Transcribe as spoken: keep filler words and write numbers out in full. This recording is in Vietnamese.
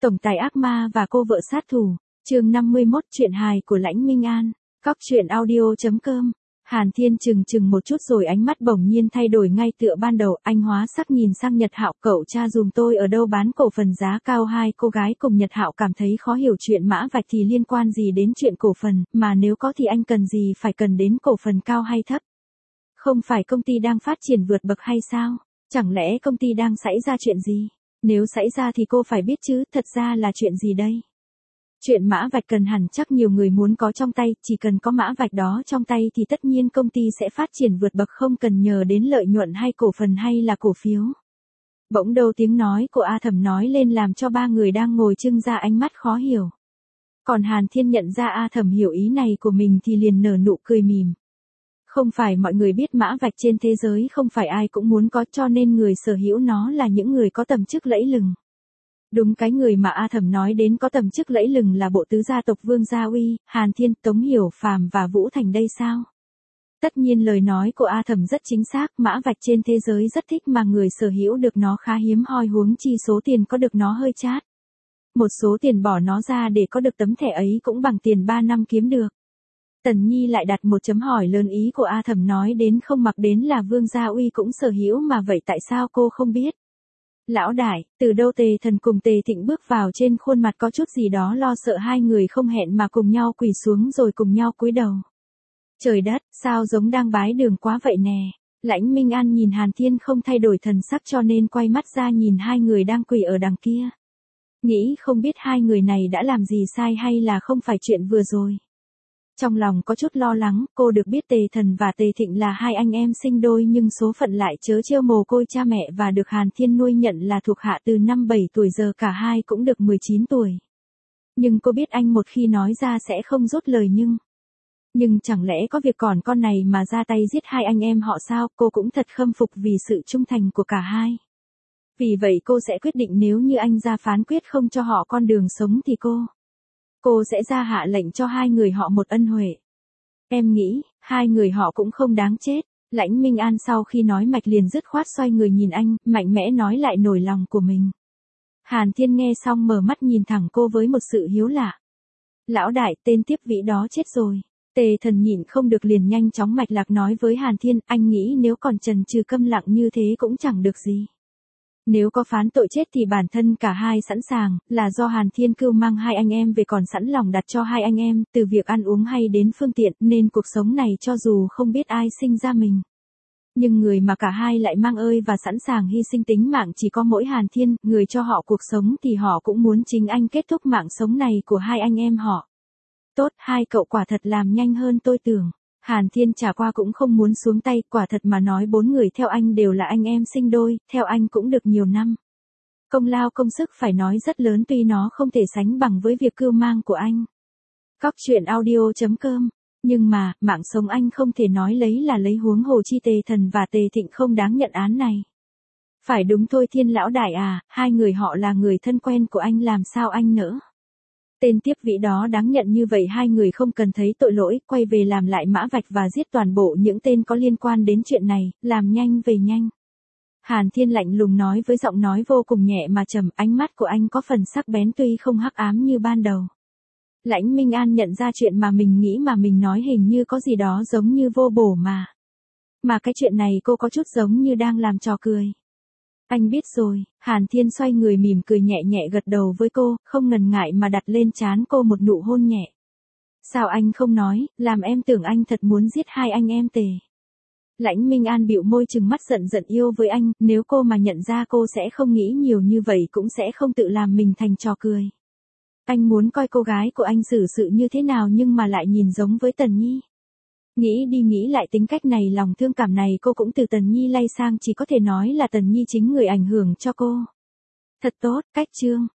Tổng tài ác ma và cô vợ sát thủ, chương năm mươi mốt truyện hài của Lãnh Minh An, cóc truyện audio chấm com. Hàn Thiên chừng chừng một chút rồi ánh mắt bỗng nhiên thay đổi ngay tựa ban đầu, anh hóa sắc nhìn sang Nhật Hạo, cậu cha dùm tôi ở đâu bán cổ phần giá cao. Hai cô gái cùng Nhật Hạo cảm thấy khó hiểu, chuyện Mã Vạch thì liên quan gì đến chuyện cổ phần, mà nếu có thì anh cần gì phải cần đến cổ phần cao hay thấp? Không phải công ty đang phát triển vượt bậc hay sao? Chẳng lẽ công ty đang xảy ra chuyện gì? Nếu xảy ra thì cô phải biết chứ, thật ra là chuyện gì đây? Chuyện Mã Vạch cần hẳn chắc nhiều người muốn có trong tay, chỉ cần có Mã Vạch đó trong tay thì tất nhiên công ty sẽ phát triển vượt bậc, không cần nhờ đến lợi nhuận hay cổ phần hay là cổ phiếu. Bỗng đâu tiếng nói của A Thẩm nói lên làm cho ba người đang ngồi trưng ra ánh mắt khó hiểu. Còn Hàn Thiên nhận ra A Thẩm hiểu ý này của mình thì liền nở nụ cười mỉm. Không phải mọi người biết Mã Vạch trên thế giới không phải ai cũng muốn có, cho nên người sở hữu nó là những người có tầm chức lẫy lừng. Đúng, cái người mà A Thẩm nói đến có tầm chức lẫy lừng là bộ tứ gia tộc Vương Gia Uy, Hàn Thiên, Tống Hiểu Phàm và Vũ Thành đây sao? Tất nhiên lời nói của A Thẩm rất chính xác, Mã Vạch trên thế giới rất thích mà người sở hữu được nó khá hiếm hoi, huống chi số tiền có được nó hơi chát. Một số tiền bỏ nó ra để có được tấm thẻ ấy cũng bằng tiền ba năm kiếm được. Tần Nhi lại đặt một chấm hỏi lớn, ý của A Thẩm nói đến không mặc đến là Vương Gia Uy cũng sở hữu mà, vậy tại sao cô không biết? Lão đại, từ đâu? Tề Thần cùng Tề Thịnh bước vào, trên khuôn mặt có chút gì đó lo sợ, hai người không hẹn mà cùng nhau quỳ xuống rồi cùng nhau cúi đầu. Trời đất, sao giống đang bái đường quá vậy nè. Lãnh Minh An nhìn Hàn Thiên không thay đổi thần sắc cho nên quay mắt ra nhìn hai người đang quỳ ở đằng kia. Nghĩ không biết hai người này đã làm gì sai hay là không phải chuyện vừa rồi. Trong lòng có chút lo lắng, cô được biết Tề Thần và Tề Thịnh là hai anh em sinh đôi nhưng số phận lại trớ trêu, mồ côi cha mẹ và được Hàn Thiên nuôi nhận là thuộc hạ từ năm bảy tuổi, giờ cả hai cũng được mười chín tuổi. Nhưng cô biết anh một khi nói ra sẽ không rút lời, nhưng... Nhưng chẳng lẽ có việc còn con này mà ra tay giết hai anh em họ sao? Cô cũng thật khâm phục vì sự trung thành của cả hai. Vì vậy cô sẽ quyết định nếu như anh ra phán quyết không cho họ con đường sống thì cô... Cô sẽ ra hạ lệnh cho hai người họ một ân huệ. Em nghĩ, hai người họ cũng không đáng chết. Lãnh Minh An sau khi nói mạch liền dứt khoát xoay người nhìn anh, mạnh mẽ nói lại nỗi lòng của mình. Hàn Thiên nghe xong mở mắt nhìn thẳng cô với một sự hiếu lạ. Lão đại, tên tiếp vĩ đó chết rồi. Tề Thần nhịn không được liền nhanh chóng mạch lạc nói với Hàn Thiên, anh nghĩ nếu còn chần chừ câm lặng như thế cũng chẳng được gì. Nếu có phán tội chết thì bản thân cả hai sẵn sàng, là do Hàn Thiên cưu mang hai anh em về còn sẵn lòng đặt cho hai anh em, từ việc ăn uống hay đến phương tiện, nên cuộc sống này cho dù không biết ai sinh ra mình. Nhưng người mà cả hai lại mang ơi và sẵn sàng hy sinh tính mạng chỉ có mỗi Hàn Thiên, người cho họ cuộc sống thì họ cũng muốn chính anh kết thúc mạng sống này của hai anh em họ. Tốt, hai cậu quả thật làm nhanh hơn tôi tưởng. Hàn Thiên trả qua cũng không muốn xuống tay, quả thật mà nói bốn người theo anh đều là anh em sinh đôi, theo anh cũng được nhiều năm. Công lao công sức phải nói rất lớn, tuy nó không thể sánh bằng với việc cưu mang của anh. Cóc truyện audio chấm com. Nhưng mà, mạng sống anh không thể nói lấy là lấy, huống hồ chi Tề Thần và Tề Thịnh không đáng nhận án này. Phải đúng thôi Thiên lão đại à, hai người họ là người thân quen của anh, làm sao anh nỡ. Tên tiếp vĩ đó đáng nhận như vậy, hai người không cần thấy tội lỗi, quay về làm lại Mã Vạch và giết toàn bộ những tên có liên quan đến chuyện này, làm nhanh về nhanh. Hàn Thiên lạnh lùng nói với giọng nói vô cùng nhẹ mà trầm, ánh mắt của anh có phần sắc bén tuy không hắc ám như ban đầu. Lãnh Minh An nhận ra chuyện mà mình nghĩ mà mình nói hình như có gì đó giống như vô bổ mà. Mà cái chuyện này cô có chút giống như đang làm trò cười. Anh biết rồi. Hàn Thiên xoay người mỉm cười nhẹ nhẹ gật đầu với cô, không ngần ngại mà đặt lên trán cô một nụ hôn nhẹ. Sao anh không nói, làm em tưởng anh thật muốn giết hai anh em Tề. Lãnh Minh An bĩu môi trừng mắt giận giận yêu với anh, nếu cô mà nhận ra cô sẽ không nghĩ nhiều như vậy, cũng sẽ không tự làm mình thành trò cười. Anh muốn coi cô gái của anh xử sự như thế nào nhưng mà lại nhìn giống với Tần Nhi. Nghĩ đi nghĩ lại tính cách này, lòng thương cảm này cô cũng từ Tần Nhi lay sang, chỉ có thể nói là Tần Nhi chính người ảnh hưởng cho cô. Thật tốt, cách chương.